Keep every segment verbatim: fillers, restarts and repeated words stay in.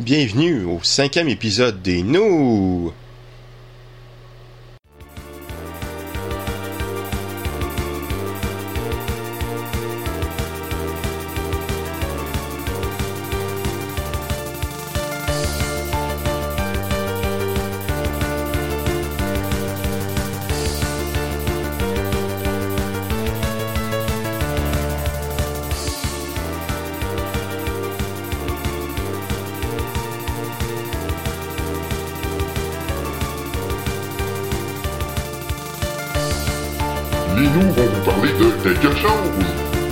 Bienvenue au cinquième épisode des Nous! Les nous vont vous parler de quelque chose.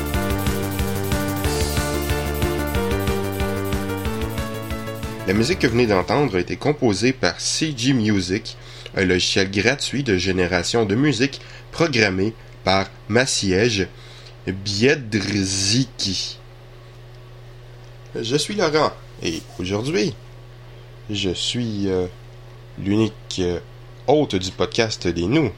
La musique que vous venez d'entendre a été composée par C G Music, un logiciel gratuit de génération de musique programmé par Maciej Biedrzycki. Je suis Laurent et aujourd'hui, je suis euh, l'unique euh, hôte du podcast des Nous.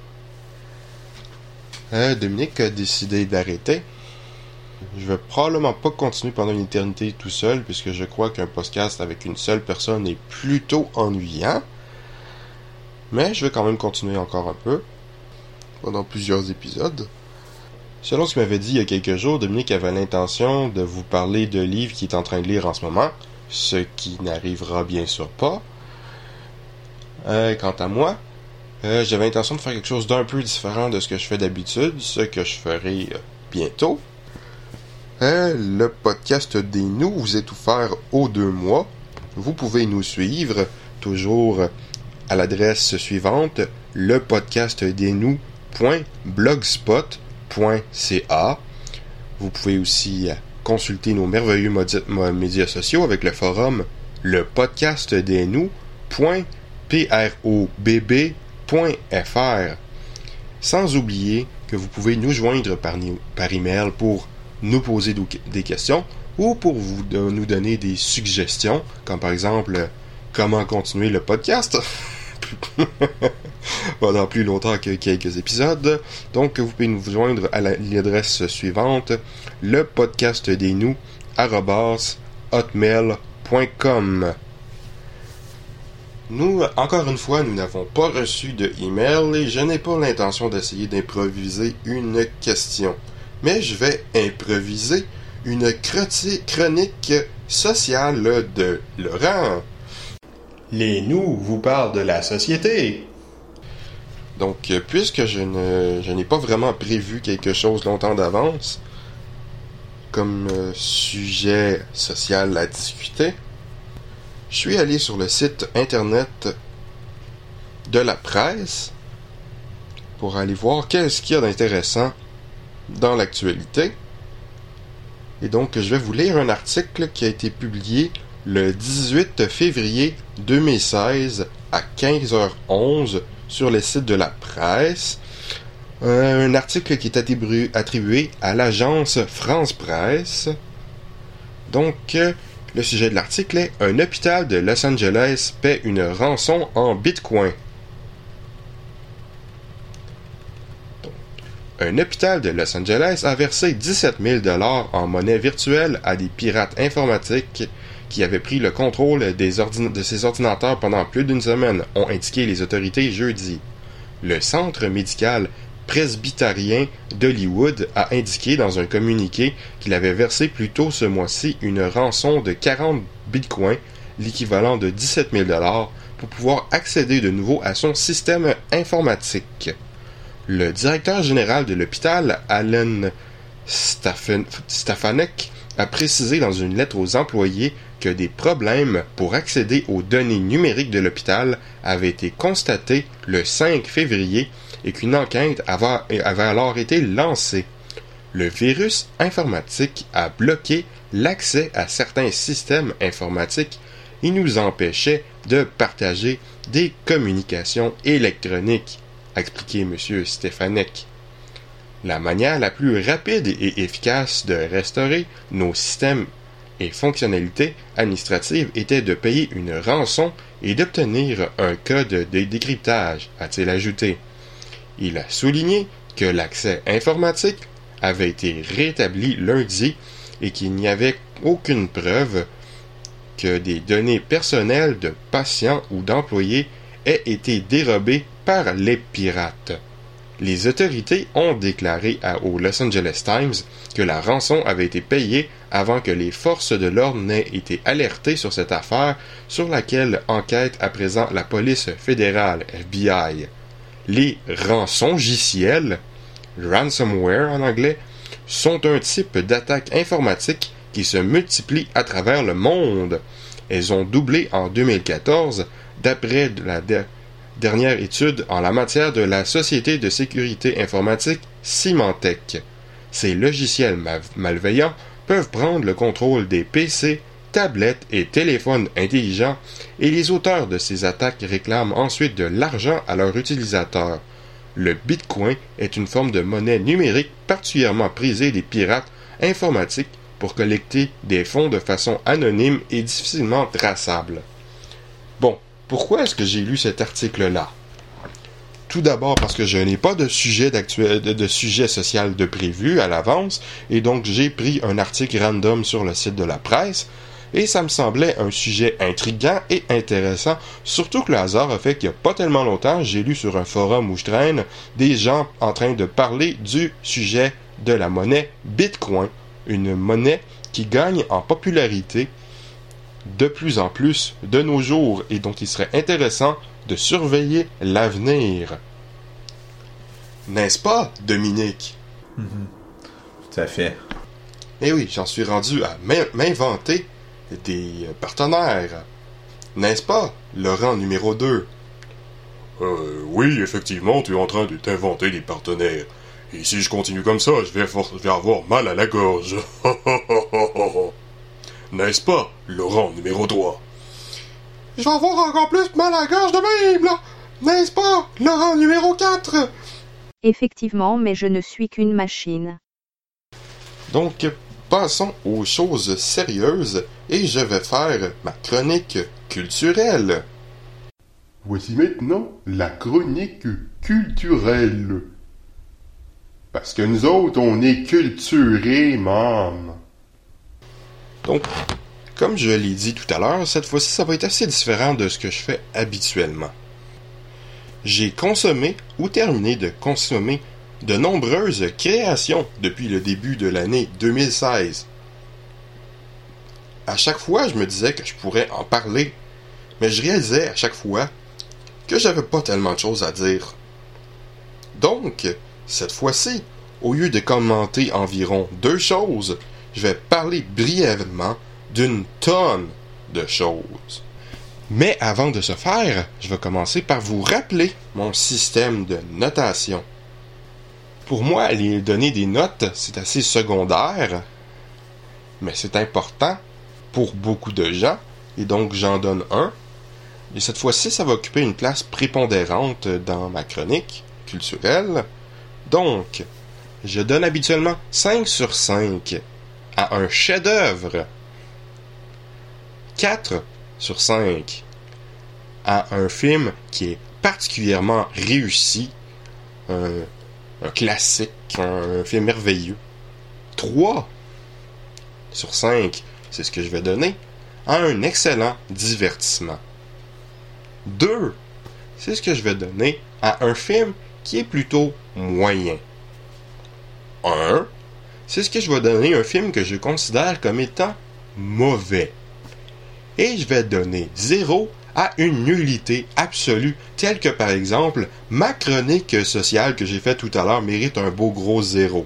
Euh, Dominique a décidé d'arrêter. Je vais probablement pas continuer pendant une éternité tout seul, puisque je crois qu'un podcast avec une seule personne est plutôt ennuyant. Mais je vais quand même continuer encore un peu, pendant plusieurs épisodes. Selon ce qu'il m'avait dit il y a quelques jours, Dominique avait l'intention de vous parler de livres qu'il est en train de lire en ce moment, ce qui n'arrivera bien sûr pas. Euh, quant à moi, Euh, j'avais l'intention de faire quelque chose d'un peu différent de ce que je fais d'habitude, ce que je ferai euh, bientôt. Euh, le podcast des Nous vous est offert aux deux mois. Vous pouvez nous suivre toujours à l'adresse suivante, le podcast des nous point blogspot point c a. Vous pouvez aussi consulter nos merveilleux modi- médias sociaux avec le forum le podcast des nous point probb point f r. Sans oublier que vous pouvez nous joindre par, par email pour nous poser des questions ou pour vous, de, nous donner des suggestions, comme par exemple comment continuer le podcast pendant plus longtemps que quelques épisodes. Donc vous pouvez nous joindre à la, l'adresse suivante, le podcast des nous arobase hotmail point com. Nous, encore une fois, nous n'avons pas reçu de email et je n'ai pas l'intention d'essayer d'improviser une question. Mais je vais improviser une chronique sociale de Laurent. Les nous vous parlent de la société. Donc, puisque je, ne, je n'ai pas vraiment prévu quelque chose longtemps d'avance, comme euh, sujet social à discuter, je suis allé sur le site internet de la presse pour aller voir qu'est-ce qu'il y a d'intéressant dans l'actualité. Et donc, je vais vous lire un article qui a été publié le dix-huit février deux mille seize à quinze heures onze sur le site de la presse. Un article qui est attribué, attribué à l'agence France Presse. Donc, le sujet de l'article est « Un hôpital de Los Angeles paie une rançon en bitcoin ». Un hôpital de Los Angeles a versé dix-sept mille dollars en monnaie virtuelle à des pirates informatiques qui avaient pris le contrôle des ordina- de ses ordinateurs pendant plus d'une semaine, ont indiqué les autorités jeudi. Le centre médical presbytérien d'Hollywood a indiqué dans un communiqué qu'il avait versé plus tôt ce mois-ci une rançon de quarante bitcoins, l'équivalent de dix-sept mille dollars, pour pouvoir accéder de nouveau à son système informatique. Le directeur général de l'hôpital, Alan Staffen- Stefanek, a précisé dans une lettre aux employés que des problèmes pour accéder aux données numériques de l'hôpital avaient été constatés le cinq février et qu'une enquête avait, avait alors été lancée. Le virus informatique a bloqué l'accès à certains systèmes informatiques et nous empêchait de partager des communications électroniques, a expliqué M. Stefanek. La manière la plus rapide et efficace de restaurer nos systèmes et fonctionnalités administratives était de payer une rançon et d'obtenir un code de décryptage, a-t-il ajouté. Il a souligné que l'accès informatique avait été rétabli lundi et qu'il n'y avait aucune preuve que des données personnelles de patients ou d'employés aient été dérobées par les pirates. Les autorités ont déclaré au Los Angeles Times que la rançon avait été payée avant que les forces de l'ordre n'aient été alertées sur cette affaire sur laquelle enquête à présent la police fédérale F B I. Les rançongiciels, ransomware en anglais, sont un type d'attaque informatique qui se multiplient à travers le monde. Elles ont doublé en deux mille quatorze, d'après la de- dernière étude en la matière de la société de sécurité informatique Symantec. Ces logiciels ma- malveillants peuvent prendre le contrôle des P C, tablettes et téléphones intelligents, et les auteurs de ces attaques réclament ensuite de l'argent à leurs utilisateurs. Le Bitcoin est une forme de monnaie numérique particulièrement prisée des pirates informatiques pour collecter des fonds de façon anonyme et difficilement traçable. Bon, pourquoi est-ce que j'ai lu cet article-là? Tout d'abord parce que je n'ai pas de sujet d'actuel, de, de sujet social de prévu à l'avance, et donc j'ai pris un article random sur le site de la presse, et ça me semblait un sujet intriguant et intéressant, surtout que le hasard a fait qu'il n'y a pas tellement longtemps, j'ai lu sur un forum où je traîne des gens en train de parler du sujet de la monnaie Bitcoin, une monnaie qui gagne en popularité de plus en plus de nos jours et dont il serait intéressant de surveiller l'avenir. N'est-ce pas, Dominique? Mm-hmm. Tout à fait. Eh oui, j'en suis rendu à m'inventer des partenaires. N'est-ce pas, Laurent numéro deux? Euh, oui, effectivement, tu es en train de t'inventer des partenaires. Et si je continue comme ça, je vais, for- je vais avoir mal à la gorge. N'est-ce pas, Laurent numéro trois? Je vais avoir encore plus mal à la gorge de même, là! N'est-ce pas, Laurent numéro quatre? Effectivement, mais je ne suis qu'une machine. Donc, passons aux choses sérieuses et je vais faire ma chronique culturelle. Voici maintenant la chronique culturelle. Parce que nous autres, on est culturés, man. Donc, comme je l'ai dit tout à l'heure, cette fois-ci, ça va être assez différent de ce que je fais habituellement. J'ai consommé ou terminé de consommer de nombreuses créations depuis le début de l'année deux mille seize. À chaque fois, je me disais que je pourrais en parler, mais je réalisais à chaque fois que j'avais pas tellement de choses à dire. Donc, cette fois-ci, au lieu de commenter environ deux choses, je vais parler brièvement d'une tonne de choses. Mais avant de ce faire, je vais commencer par vous rappeler mon système de notation. Pour moi, les donner des notes, c'est assez secondaire, mais c'est important pour beaucoup de gens, et donc j'en donne un. Et cette fois-ci, ça va occuper une place prépondérante dans ma chronique culturelle. Donc, je donne habituellement cinq sur cinq à un chef-d'œuvre, quatre sur cinq à un film qui est particulièrement réussi, un, un classique, un, un film merveilleux, trois sur cinq, c'est ce que je vais donner, à un excellent divertissement. deux, c'est ce que je vais donner à un film qui est plutôt moyen. un, c'est ce que je vais donner à un film que je considère comme étant mauvais. Et je vais donner zéro à une nullité absolue, telle que par exemple, ma chronique sociale que j'ai faite tout à l'heure mérite un beau gros zéro.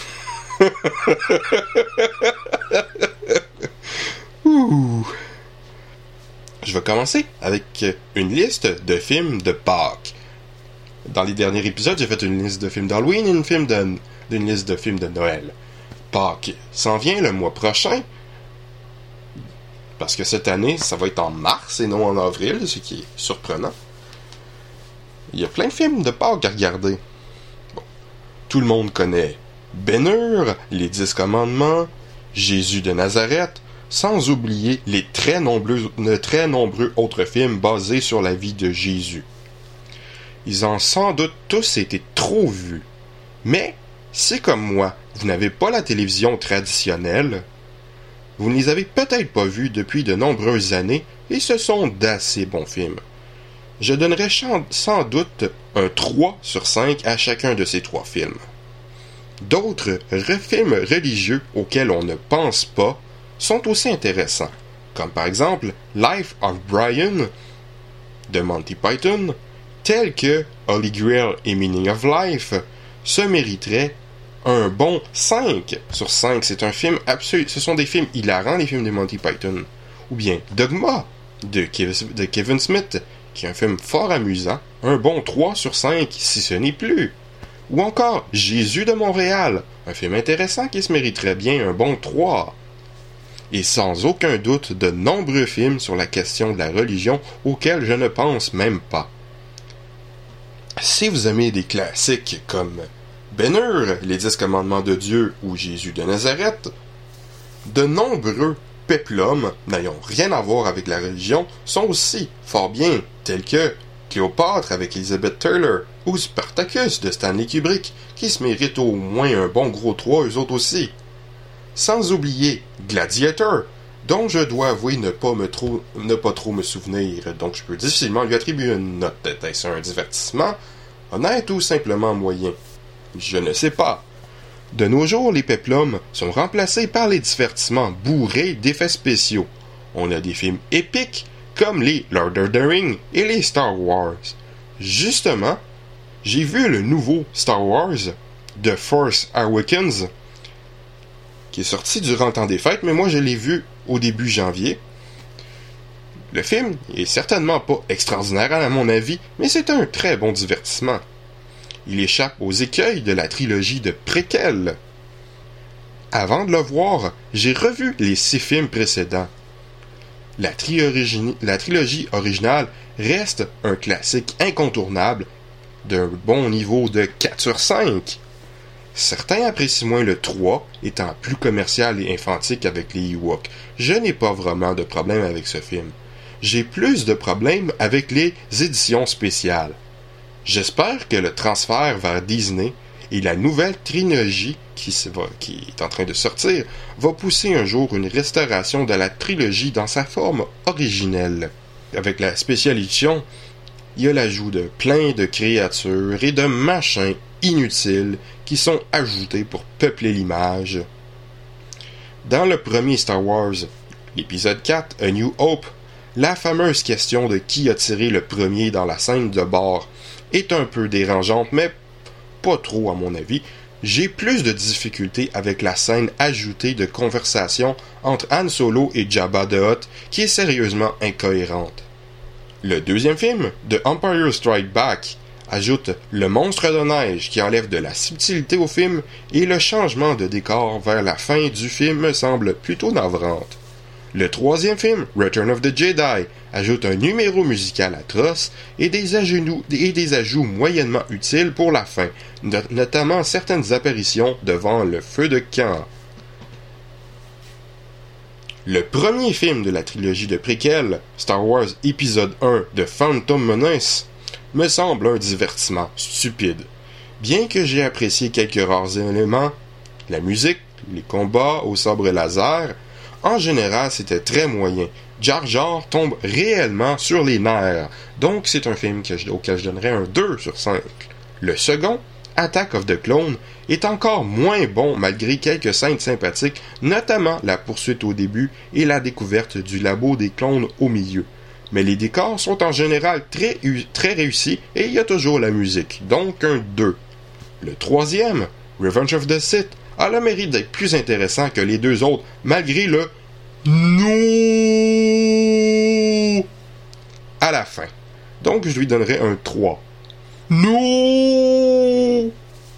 Ouh. Je vais commencer avec une liste de films de Pâques. Dans les derniers épisodes, j'ai fait une liste de films d'Halloween et une, film de, une liste de films de Noël. Pâques s'en vient le mois prochain, parce que cette année, ça va être en mars et non en avril, ce qui est surprenant. Il y a plein de films de Pâques à regarder. Bon. Tout le monde connaît Ben-Hur, Les Dix Commandements, Jésus de Nazareth, sans oublier les très nombreux, très nombreux autres films basés sur la vie de Jésus. Ils ont sans doute tous été trop vus. Mais, si comme moi, vous n'avez pas la télévision traditionnelle, vous ne les avez peut-être pas vus depuis de nombreuses années, et ce sont d'assez bons films. Je donnerais sans doute un trois sur cinq à chacun de ces trois films. D'autres films religieux auxquels on ne pense pas sont aussi intéressants, comme par exemple Life of Brian de Monty Python, tel que Holy Grail et Meaning of Life, se mériterait un bon cinq sur cinq. C'est un film absolu. Ce sont des films hilarants, les films de Monty Python. Ou bien Dogma de Kevin, de Kevin Smith, qui est un film fort amusant, un bon trois sur cinq si ce n'est plus. Ou encore Jésus de Montréal, un film intéressant qui se mériterait bien un bon trois. Et sans aucun doute de nombreux films sur la question de la religion auxquels je ne pense même pas. Si vous aimez des classiques comme Ben-Hur, Les Dix Commandements de Dieu ou Jésus de Nazareth, de nombreux péplums n'ayant rien à voir avec la religion sont aussi fort bien, tels que Cléopâtre avec Elizabeth Taylor ou Spartacus de Stanley Kubrick, qui se méritent au moins un bon gros trois eux autres aussi. Sans oublier Gladiator, dont je dois avouer ne pas, me trop, ne pas trop me souvenir, donc je peux difficilement lui attribuer une note. Est-ce un divertissement honnête ou simplement moyen? Je ne sais pas. De nos jours, les péplums sont remplacés par les divertissements bourrés d'effets spéciaux. On a des films épiques comme les Lord of the Rings et les Star Wars. Justement, j'ai vu le nouveau Star Wars, The Force Awakens, qui est sorti durant le temps des fêtes, mais moi je l'ai vu au début janvier. Le film est certainement pas extraordinaire à mon avis, mais c'est un très bon divertissement. Il échappe aux écueils de la trilogie de préquels. Avant de le voir, j'ai revu les six films précédents. La, tri- origine, la trilogie originale reste un classique incontournable d'un bon niveau de quatre sur cinq. Certains apprécient moins le trois, étant plus commercial et infantique avec les Ewoks. Je n'ai pas vraiment de problème avec ce film. J'ai plus de problèmes avec les éditions spéciales. J'espère que le transfert vers Disney et la nouvelle trilogie qui, va, qui est en train de sortir va pousser un jour une restauration de la trilogie dans sa forme originelle. Avec la spéciale édition, il y a l'ajout de plein de créatures et de machins inutiles qui sont ajoutés pour peupler l'image. Dans le premier Star Wars, l'épisode quatre, A New Hope, la fameuse question de qui a tiré le premier dans la scène de bord est un peu dérangeante, mais pas trop à mon avis. J'ai plus de difficultés avec la scène ajoutée de conversation entre Han Solo et Jabba the Hutt qui est sérieusement incohérente. Le deuxième film, The Empire Strikes Back, ajoute le monstre de neige qui enlève de la subtilité au film et le changement de décor vers la fin du film me semble plutôt navrante. Le troisième film, Return of the Jedi, ajoute un numéro musical atroce et des ajouts, et des ajouts moyennement utiles pour la fin, not- notamment certaines apparitions devant le feu de camp. Le premier film de la trilogie de préquels, Star Wars épisode un de Phantom Menace, me semble un divertissement stupide. Bien que j'ai apprécié quelques rares éléments, la musique, les combats au sabre laser, en général c'était très moyen. Jar Jar tombe réellement sur les nerfs, donc c'est un film que je, auquel je donnerais un deux sur cinq. Le second, Attack of the Clones, est encore moins bon malgré quelques scènes sympathiques, notamment la poursuite au début et la découverte du labo des clones au milieu. Mais les décors sont en général très, très réussis et il y a toujours la musique, donc un deux. Le troisième, Revenge of the Sith, a le mérite d'être plus intéressant que les deux autres, malgré le non à la fin. Donc je lui donnerai un trois. Non.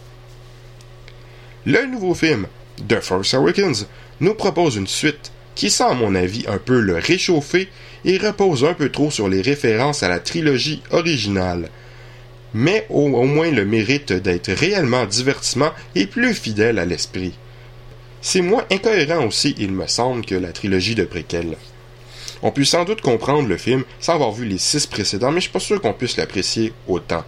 Le nouveau film, The Force Awakens, nous propose une suite qui sent à mon avis un peu le réchauffer et repose un peu trop sur les références à la trilogie originale, mais au, au moins le mérite d'être réellement divertissement et plus fidèle à l'esprit. C'est moins incohérent aussi, il me semble, que la trilogie de préquels. On peut sans doute comprendre le film sans avoir vu les six précédents, mais je suis pas sûr qu'on puisse l'apprécier autant.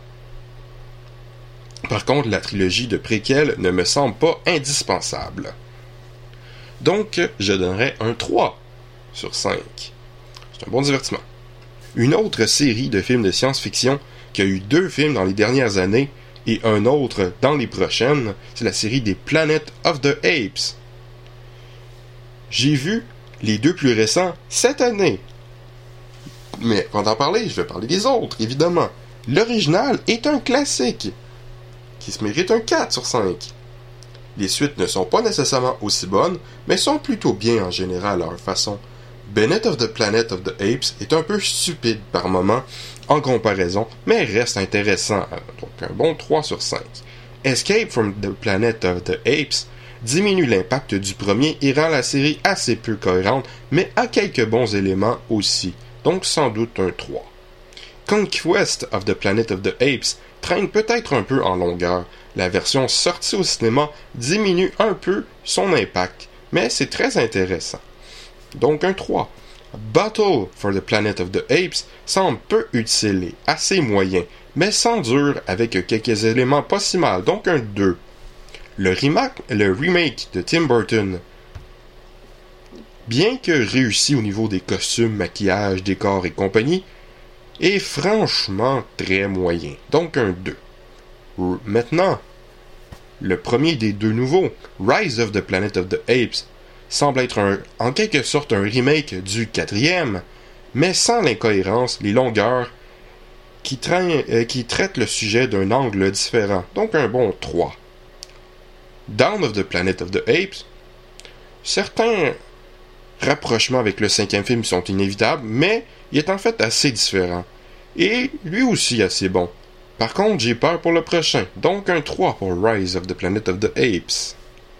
Par contre, la trilogie de préquels ne me semble pas indispensable. Donc, je donnerais un trois sur cinq. C'est un bon divertissement. Une autre série de films de science-fiction qui a eu deux films dans les dernières années et un autre dans les prochaines, c'est la série des Planet of the Apes. J'ai vu les deux plus récents cette année. Mais avant d'en parler, je vais parler des autres, évidemment. L'original est un classique, qui se mérite un quatre sur cinq. Les suites ne sont pas nécessairement aussi bonnes, mais sont plutôt bien en général à leur façon. Bennett of the Planet of the Apes est un peu stupide par moments, en comparaison, mais reste intéressant, donc un bon trois sur cinq. Escape from the Planet of the Apes diminue l'impact du premier et rend la série assez peu cohérente, mais a quelques bons éléments aussi, donc sans doute un trois. Conquest of the Planet of the Apes traîne peut-être un peu en longueur. La version sortie au cinéma diminue un peu son impact, mais c'est très intéressant. Donc un trois. Battle for the Planet of the Apes semble peu utile et assez moyen, mais sans dur avec quelques éléments pas si mal, donc un deux. Le remake, le remake de Tim Burton, bien que réussi au niveau des costumes, maquillage, décors et compagnie, est franchement très moyen, donc un deux. Maintenant, le premier des deux nouveaux, Rise of the Planet of the Apes, semble être un, en quelque sorte un remake du quatrième, mais sans l'incohérence, les longueurs, qui, traînent, euh, qui traitent le sujet d'un angle différent, donc un bon trois. Dawn of the Planet of the Apes, certains rapprochements avec le cinquième film sont inévitables, mais il est en fait assez différent, et lui aussi assez bon. Par contre, j'ai peur pour le prochain, donc un trois pour Rise of the Planet of the Apes.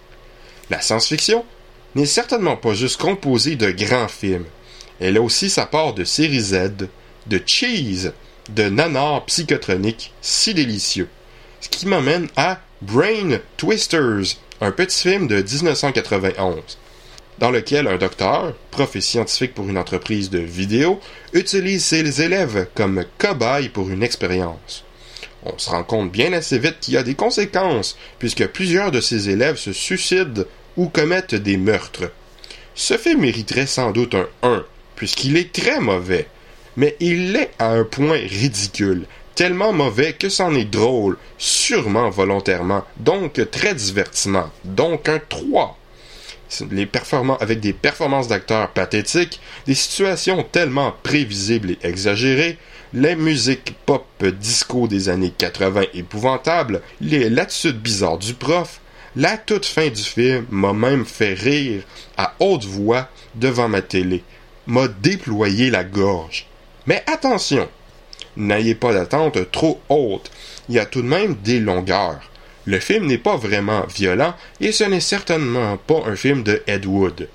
La science-fiction n'est certainement pas juste composée de grands films. Elle a aussi sa part de série Z, de cheese, de nanars psychotroniques si délicieux. Ce qui m'amène à Brain Twisters, un petit film de dix-neuf cent quatre-vingt-onze, dans lequel un docteur, prof et scientifique pour une entreprise de vidéo, utilise ses élèves comme cobayes pour une expérience. On se rend compte bien assez vite qu'il y a des conséquences, puisque plusieurs de ses élèves se suicident ou commettent des meurtres. Ce film mériterait sans doute un un, puisqu'il est très mauvais, mais il l'est à un point ridicule, tellement mauvais que c'en est drôle, sûrement volontairement, donc très divertissement, donc un trois. Les performances, avec des performances d'acteurs pathétiques, des situations tellement prévisibles et exagérées, les musiques pop disco des années quatre-vingts épouvantables, les l'attitude bizarre du prof, la toute fin du film m'a même fait rire à haute voix devant ma télé, m'a déployé la gorge. Mais attention, n'ayez pas d'attente trop haute, il y a tout de même des longueurs. Le film n'est pas vraiment violent et ce n'est certainement pas un film de Ed Wood.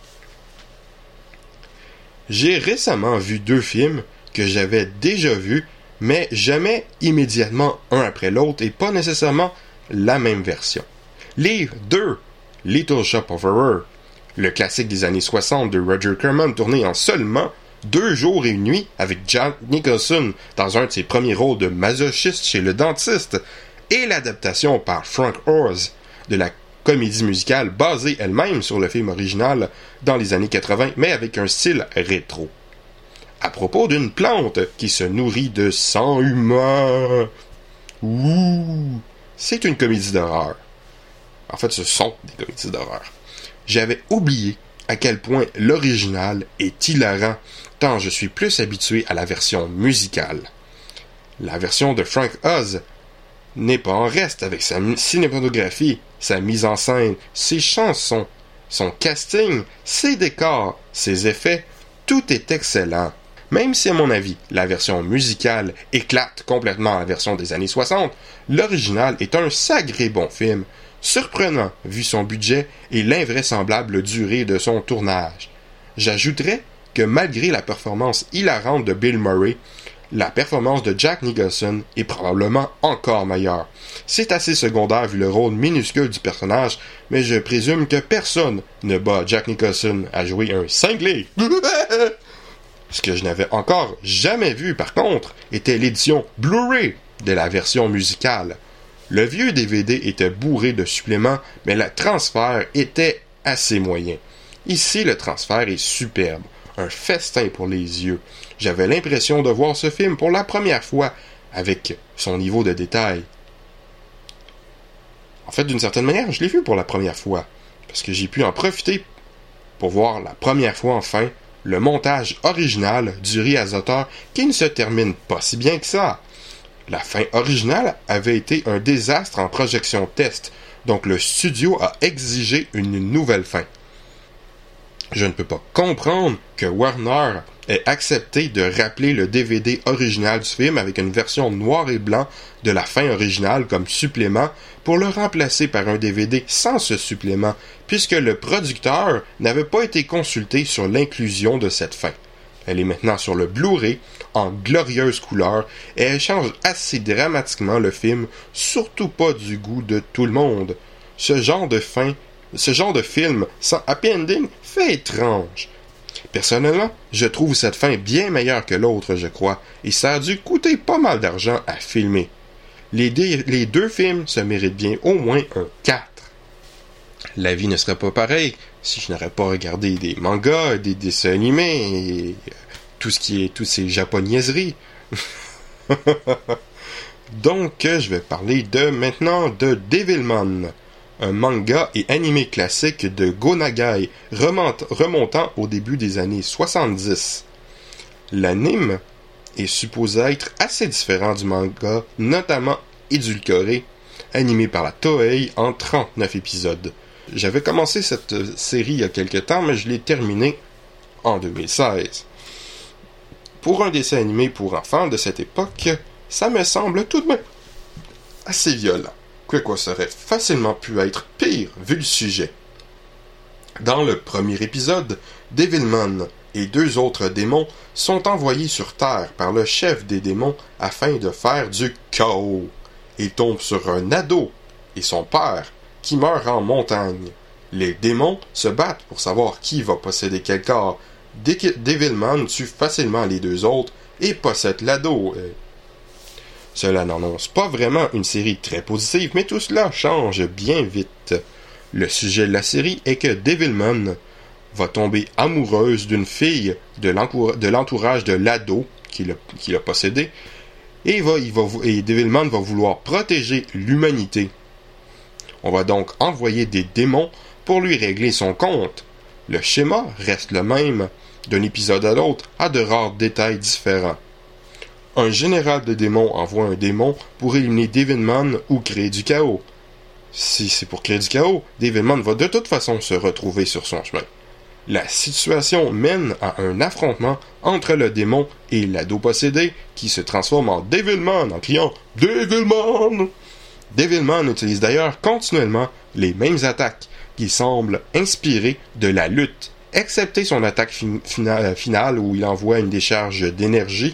J'ai récemment vu deux films que j'avais déjà vus, mais jamais immédiatement un après l'autre et pas nécessairement la même version. Les deux, Little Shop of Horror, le classique des années soixante de Roger Corman tourné en seulement deux jours et une nuit avec Jack Nicholson dans un de ses premiers rôles de masochiste chez le dentiste, et l'adaptation par Frank Oz de la comédie musicale basée elle-même sur le film original dans les années quatre-vingts, mais avec un style rétro. À propos d'une plante qui se nourrit de sang humain. Ouh, c'est une comédie d'horreur. En fait, ce sont des comédies d'horreur. J'avais oublié à quel point l'original est hilarant, tant je suis plus habitué à la version musicale. La version de Frank Oz n'est pas en reste avec sa cinématographie, sa mise en scène, ses chansons, son casting, ses décors, ses effets, tout est excellent. Même si à mon avis, la version musicale éclate complètement la version des années soixante, l'original est un sacré bon film, surprenant vu son budget et l'invraisemblable durée de son tournage. J'ajouterais que malgré la performance hilarante de Bill Murray, la performance de Jack Nicholson est probablement encore meilleure. C'est assez secondaire vu le rôle minuscule du personnage, mais je présume que personne ne bat Jack Nicholson à jouer un cinglé. Ce que je n'avais encore jamais vu par contre était l'édition Blu-ray de la version musicale. Le vieux D V D était bourré de suppléments, mais le transfert était assez moyen. Ici, le transfert est superbe, un festin pour les yeux. J'avais l'impression de voir ce film pour la première fois, avec son niveau de détail. En fait, d'une certaine manière, je l'ai vu pour la première fois, parce que j'ai pu en profiter pour voir la première fois enfin le montage original du réalisateur qui ne se termine pas si bien que ça. La fin originale avait été un désastre en projection test, donc le studio a exigé une nouvelle fin. Je ne peux pas comprendre que Warner ait accepté de rappeler le D V D original du film avec une version noir et blanc de la fin originale comme supplément pour le remplacer par un D V D sans ce supplément, puisque le producteur n'avait pas été consulté sur l'inclusion de cette fin. Elle est maintenant sur le Blu-ray en glorieuse couleur et elle change assez dramatiquement le film, surtout pas du goût de tout le monde. Ce genre de fin, ce genre de film sans happy ending fait étrange. Personnellement, je trouve cette fin bien meilleure que l'autre, je crois, et ça a dû coûter pas mal d'argent à filmer. Les, dé- les deux films se méritent bien au moins un quatre. La vie ne serait pas pareille si je n'aurais pas regardé des mangas, des dessins animés, et tout ce qui est, toutes ces japoniaiseries. Donc, je vais parler de maintenant de Devilman, un manga et animé classique de Go Nagai remont- remontant au début des années soixante-dix. L'anime est supposé être assez différent du manga, notamment édulcoré, animé par la Toei en trente-neuf épisodes. J'avais commencé cette série il y a quelque temps, mais je l'ai terminée en deux mille seize. Pour un dessin animé pour enfants de cette époque, ça me semble tout de même assez violent. Quoi ça aurait facilement pu être pire vu le sujet. Dans le premier épisode, Devilman et deux autres démons sont envoyés sur Terre par le chef des démons afin de faire du chaos. Ils tombent sur un ado et son père qui meurt en montagne. Les démons se battent pour savoir qui va posséder quel corps. Devilman tue facilement les deux autres et possède l'ado. Cela n'annonce pas vraiment une série très positive, mais tout cela change bien vite. Le sujet de la série est que Devilman va tomber amoureuse d'une fille de, l'encour- de l'entourage de l'ado qui l'a, qui l'a possédé, et, va, il va, et Devilman va vouloir protéger l'humanité. On va donc envoyer des démons pour lui régler son compte. Le schéma reste le même, d'un épisode à l'autre, à de rares détails différents. Un général de démons envoie un démon pour éliminer Devilman ou créer du chaos. Si c'est pour créer du chaos, Devilman va de toute façon se retrouver sur son chemin. La situation mène à un affrontement entre le démon et l'ado possédé qui se transforme en Devilman en criant « Devilman !» Devilman utilise d'ailleurs continuellement les mêmes attaques qui semblent inspirées de la lutte, excepté son attaque fin- fina- finale où il envoie une décharge d'énergie.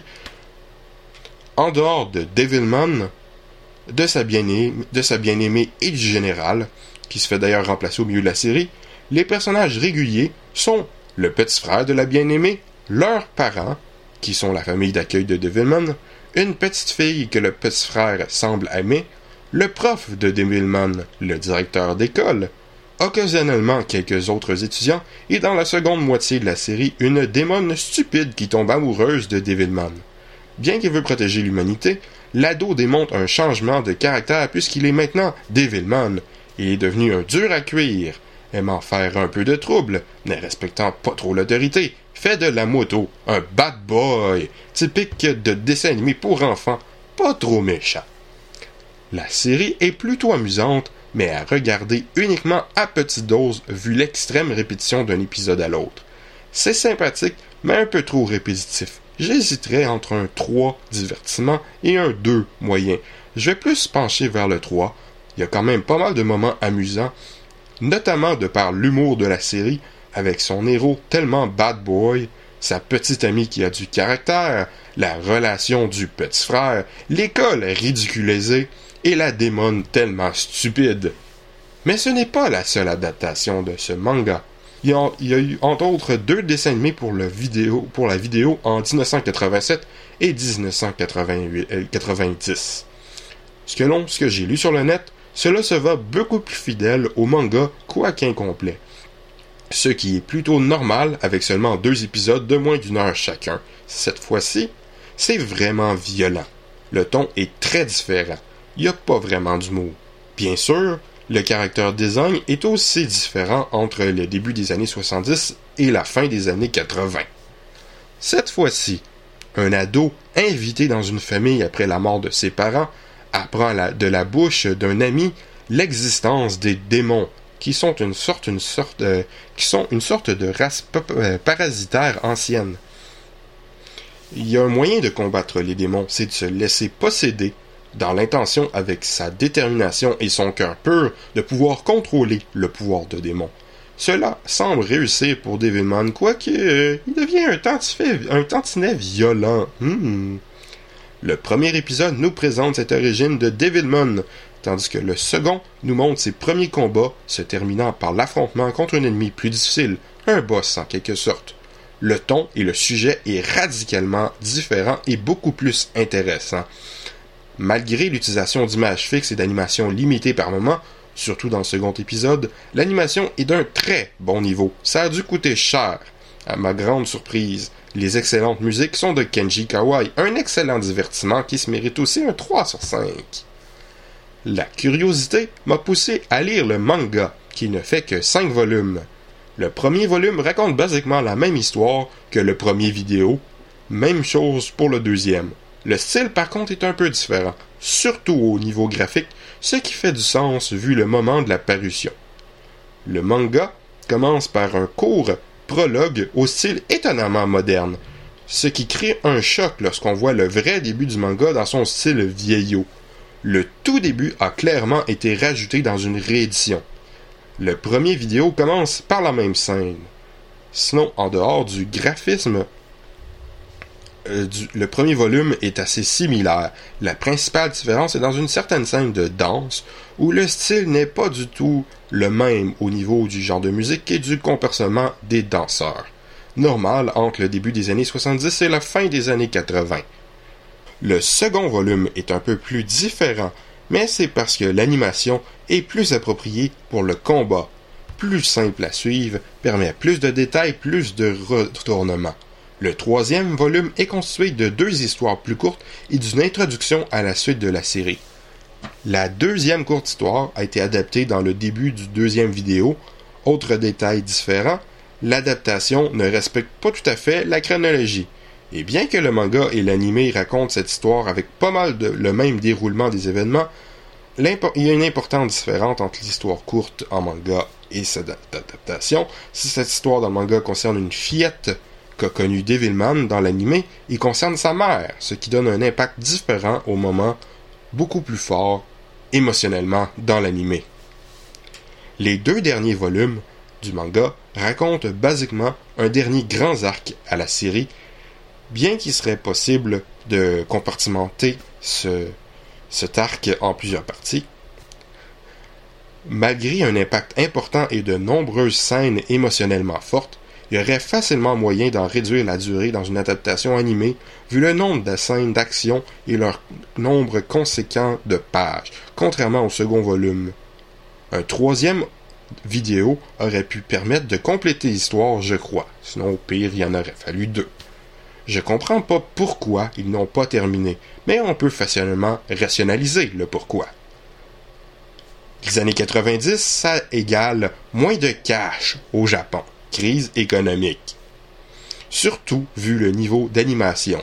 En dehors de Devilman, de sa bien-aimée, de sa bien-aimée et du général, qui se fait d'ailleurs remplacer au milieu de la série, les personnages réguliers sont le petit frère de la bien-aimée, leurs parents, qui sont la famille d'accueil de Devilman, une petite fille que le petit frère semble aimer, le prof de Devilman, le directeur d'école, occasionnellement quelques autres étudiants, et dans la seconde moitié de la série, une démone stupide qui tombe amoureuse de Devilman. Bien qu'il veut protéger l'humanité, l'ado démontre un changement de caractère puisqu'il est maintenant Devilman. Il est devenu un dur à cuire, aimant faire un peu de trouble, ne respectant pas trop l'autorité, fait de la moto, un bad boy, typique de dessin animé pour enfants, pas trop méchant. La série est plutôt amusante, mais à regarder uniquement à petite dose vu l'extrême répétition d'un épisode à l'autre. C'est sympathique, mais un peu trop répétitif. J'hésiterais entre un trois divertissement et un deux moyen. Je vais plus pencher vers le trois. Il y a quand même pas mal de moments amusants, notamment de par l'humour de la série, avec son héros tellement bad boy, sa petite amie qui a du caractère, la relation du petit frère, l'école ridiculisée et la démone tellement stupide. Mais ce n'est pas la seule adaptation de ce manga. Il y, a, il y a eu entre autres deux dessins animés pour, le vidéo, pour la vidéo en dix-neuf cent quatre-vingt-sept et dix-neuf cent quatre-vingt-dix. Selon ce que j'ai lu sur le net, cela se va beaucoup plus fidèle au manga, quoique incomplet. ce qui est plutôt normal avec seulement deux épisodes de moins d'une heure chacun. Cette fois-ci, c'est vraiment violent. Le ton est très différent. Il n'y a pas vraiment d'humour. Bien sûr, le character design est aussi différent entre le début des années soixante-dix et la fin des années quatre-vingts. Cette fois-ci, un ado invité dans une famille après la mort de ses parents apprend la, de la bouche d'un ami l'existence des démons, qui sont une sorte, une sorte, euh, qui sont une sorte de race p- euh, parasitaire ancienne. Il y a un moyen de combattre les démons, c'est de se laisser posséder, dans l'intention, avec sa détermination et son cœur pur, de pouvoir contrôler le pouvoir de démon. Cela semble réussir pour Devilman, quoique euh, il devient un tantinet, un tantinet violent. Hmm. Le premier épisode nous présente cette origine de Devilman, tandis que le second nous montre ses premiers combats, se terminant par l'affrontement contre un ennemi plus difficile, un boss en quelque sorte. Le ton et le sujet est radicalement différent et beaucoup plus intéressant. Malgré l'utilisation d'images fixes et d'animations limitées par moments, surtout dans le second épisode, l'animation est d'un très bon niveau. Ça a dû coûter cher. À ma grande surprise, les excellentes musiques sont de Kenji Kawai, un excellent divertissement qui se mérite aussi un trois sur cinq. La curiosité m'a poussé à lire le manga, qui ne fait que cinq volumes. Le premier volume raconte basiquement la même histoire que le premier vidéo, même chose pour le deuxième. Le style par contre est un peu différent, surtout au niveau graphique, ce qui fait du sens vu le moment de la parution. Le manga commence par un court prologue au style étonnamment moderne, ce qui crée un choc lorsqu'on voit le vrai début du manga dans son style vieillot. Le tout début a clairement été rajouté dans une réédition. Le premier vidéo commence par la même scène. Sinon, en dehors du graphisme, euh, du, le premier volume est assez similaire. La principale différence est dans une certaine scène de danse, où le style n'est pas du tout le même au niveau du genre de musique et du comportement des danseurs. Normal entre le début des années soixante-dix et la fin des années quatre-vingts. Le second volume est un peu plus différent, mais c'est parce que l'animation est plus appropriée pour le combat, plus simple à suivre, permet plus de détails, plus de retournements. Le troisième volume est constitué de deux histoires plus courtes et d'une introduction à la suite de la série. La deuxième courte histoire a été adaptée dans le début du deuxième vidéo. Autre détail différent, l'adaptation ne respecte pas tout à fait la chronologie. Et bien que le manga et l'anime racontent cette histoire avec pas mal de le même déroulement des événements, il y a une importante différence entre l'histoire courte en manga et cette adaptation. Si cette histoire dans le manga concerne une fillette qu'a connue Devilman dans l'anime, il concerne sa mère, ce qui donne un impact différent au moment, beaucoup plus fort émotionnellement dans l'anime. Les deux derniers volumes du manga racontent basiquement un dernier grand arc à la série, bien qu'il serait possible de compartimenter ce, cet arc en plusieurs parties. Malgré un impact important et de nombreuses scènes émotionnellement fortes, il y aurait facilement moyen d'en réduire la durée dans une adaptation animée, vu le nombre de scènes d'action et leur nombre conséquent de pages, contrairement au second volume. Un troisième vidéo aurait pu permettre de compléter l'histoire, je crois, sinon au pire il y en aurait fallu deux. Je comprends pas pourquoi ils n'ont pas terminé, mais on peut facilement rationaliser le pourquoi. Les années quatre-vingt-dix, ça égale moins de cash au Japon, crise économique. Surtout vu le niveau d'animation.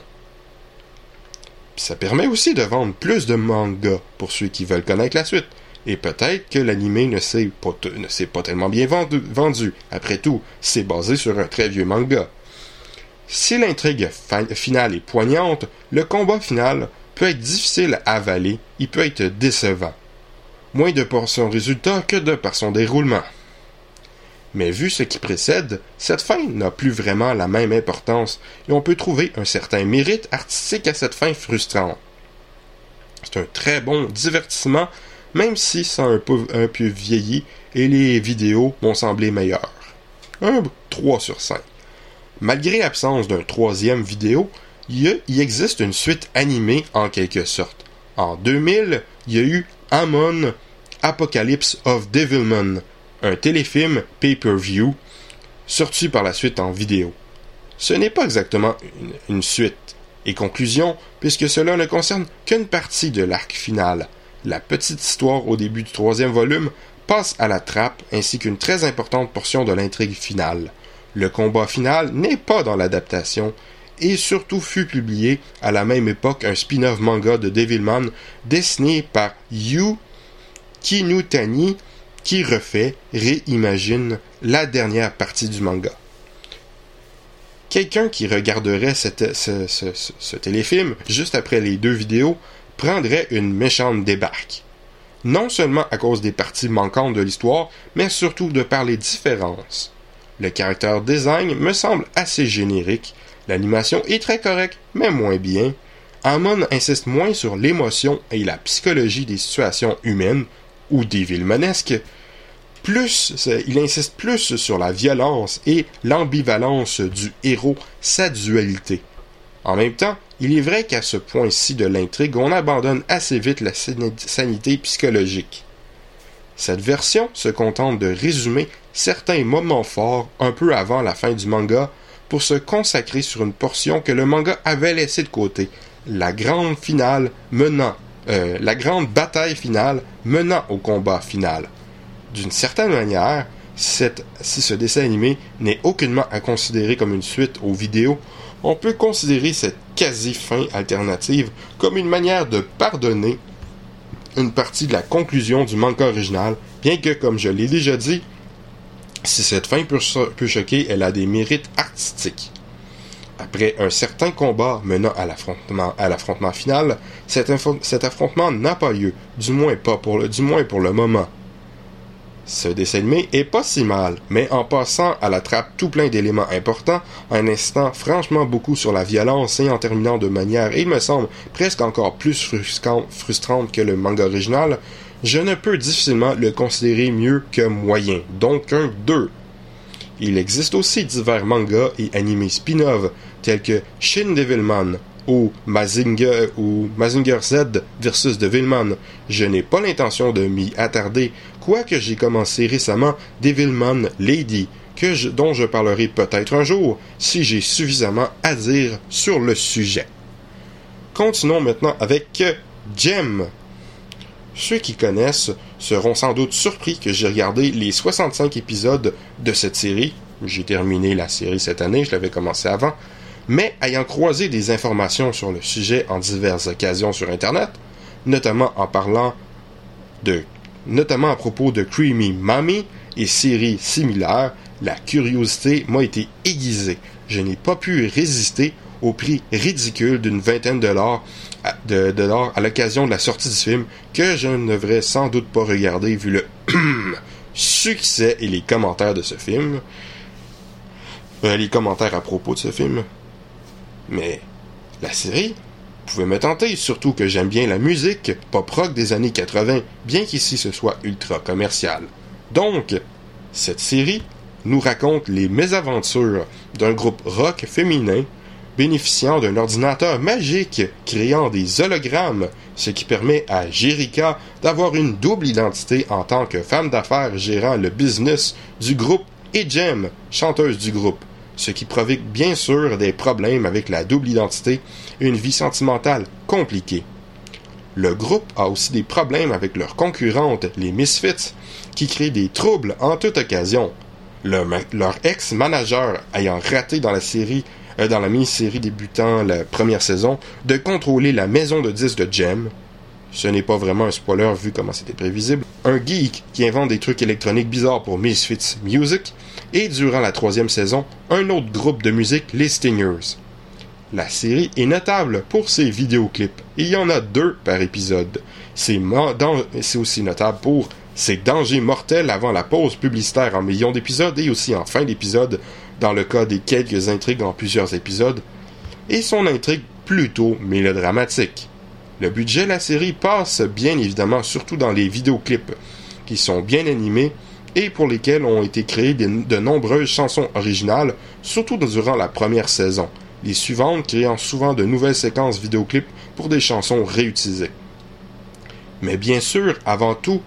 Ça permet aussi de vendre plus de mangas pour ceux qui veulent connaître la suite. Et peut-être que l'anime ne s'est pas, t- ne s'est pas tellement bien vendu, vendu. Après tout, c'est basé sur un très vieux manga. Si l'intrigue fa- finale est poignante, le combat final peut être difficile à avaler, il peut être décevant. Moins de par son résultat que de par son déroulement. Mais vu ce qui précède, cette fin n'a plus vraiment la même importance et on peut trouver un certain mérite artistique à cette fin frustrante. C'est un très bon divertissement, même si ça a un peu, un peu vieilli et les vidéos m'ont semblé meilleures. Un trois sur cinq. Malgré l'absence d'un troisième vidéo, il y, a, il existe une suite animée en quelque sorte. En deux mille, il y a eu Amon Apocalypse of Devilman, un téléfilm pay-per-view sorti par la suite en vidéo. Ce n'est pas exactement une, une suite et conclusion, puisque cela ne concerne qu'une partie de l'arc final. La petite histoire au début du troisième volume passe à la trappe, ainsi qu'une très importante portion de l'intrigue finale. Le combat final n'est pas dans l'adaptation, et surtout fut publié à la même époque un spin-off manga de Devilman dessiné par Yu Kinutani qui refait, réimagine la dernière partie du manga. Quelqu'un qui regarderait cette, ce, ce, ce, ce téléfilm juste après les deux vidéos prendrait une méchante débarque. Non seulement à cause des parties manquantes de l'histoire, mais surtout de par les différences. Le character design me semble assez générique, l'animation est très correcte, mais moins bien. Amon insiste moins sur l'émotion et la psychologie des situations humaines, ou dévilmanesques. Plus, il insiste plus sur la violence et l'ambivalence du héros, sa dualité. En même temps, il est vrai qu'à ce point-ci de l'intrigue, on abandonne assez vite la sanité psychologique. Cette version se contente de résumer certains moments forts un peu avant la fin du manga pour se consacrer sur une portion que le manga avait laissée de côté, la grande finale menant, euh, la grande bataille finale menant au combat final. D'une certaine manière, cette, si ce dessin animé n'est aucunement à considérer comme une suite aux vidéos, on peut considérer cette quasi-fin alternative comme une manière de pardonner une partie de la conclusion du manga original, bien que, comme je l'ai déjà dit, si cette fin peut, peut choquer, elle a des mérites artistiques. Après un certain combat menant à l'affrontement, à l'affrontement final, cet, info, cet affrontement n'a pas lieu, du moins pas pour le, du moins pour le moment. Ce dessin animé est pas si mal, mais en passant à la trappe tout plein d'éléments importants, en insistant franchement beaucoup sur la violence et en terminant de manière, il me semble, presque encore plus frustrante que le manga original, je ne peux difficilement le considérer mieux que moyen, donc un deux. Il existe aussi divers mangas et animés spin-off, tels que Shin Devilman ou Mazinger, ou Mazinger Z versus Devilman. Je n'ai pas l'intention de m'y attarder, quoique j'ai commencé récemment Devilman Lady, que je, dont je parlerai peut-être un jour, si j'ai suffisamment à dire sur le sujet. Continuons maintenant avec Gem. Ceux qui connaissent seront sans doute surpris que j'ai regardé les soixante-cinq épisodes de cette série. J'ai terminé la série cette année, je l'avais commencé avant. Mais ayant croisé des informations sur le sujet en diverses occasions sur Internet, notamment en parlant de, notamment à propos de Creamy Mami et séries similaires, la curiosité m'a été aiguisée. Je n'ai pas pu résister au prix ridicule d'une vingtaine de dollars à, de, de dollars à l'occasion de la sortie du film, que je ne devrais sans doute pas regarder vu le succès et les commentaires de ce film. Euh, les commentaires à propos de ce film. Mais la série pouvait me tenter, surtout que j'aime bien la musique pop rock des années quatre-vingts, bien qu'ici ce soit ultra commercial. Donc, cette série nous raconte les mésaventures d'un groupe rock féminin bénéficiant d'un ordinateur magique créant des hologrammes, ce qui permet à Jerika d'avoir une double identité en tant que femme d'affaires gérant le business du groupe et Jem, chanteuse du groupe, ce qui provoque bien sûr des problèmes avec la double identité et une vie sentimentale compliquée. Le groupe a aussi des problèmes avec leurs concurrentes, les Misfits, qui créent des troubles en toute occasion. Le, leur ex-manager ayant raté dans la série, euh, dans la mini-série débutant la première saison, de contrôler la maison de disques de Jem. Ce n'est pas vraiment un spoiler vu comment c'était prévisible. Un geek qui invente des trucs électroniques bizarres pour Misfits Music. Et durant la troisième saison, un autre groupe de musique, les Stingers. La série est notable pour ses vidéoclips. Il y en a deux par épisode. C'est, ma- dans- c'est aussi notable pour ses dangers mortels avant la pause publicitaire en millions d'épisodes et aussi en fin d'épisode, dans le cas des quelques intrigues en plusieurs épisodes, et son intrigue plutôt mélodramatique. Le budget de la série passe bien évidemment surtout dans les vidéoclips, qui sont bien animés et pour lesquels ont été créées de, de nombreuses chansons originales, surtout durant la première saison, les suivantes créant souvent de nouvelles séquences vidéoclips pour des chansons réutilisées. Mais bien sûr, avant tout,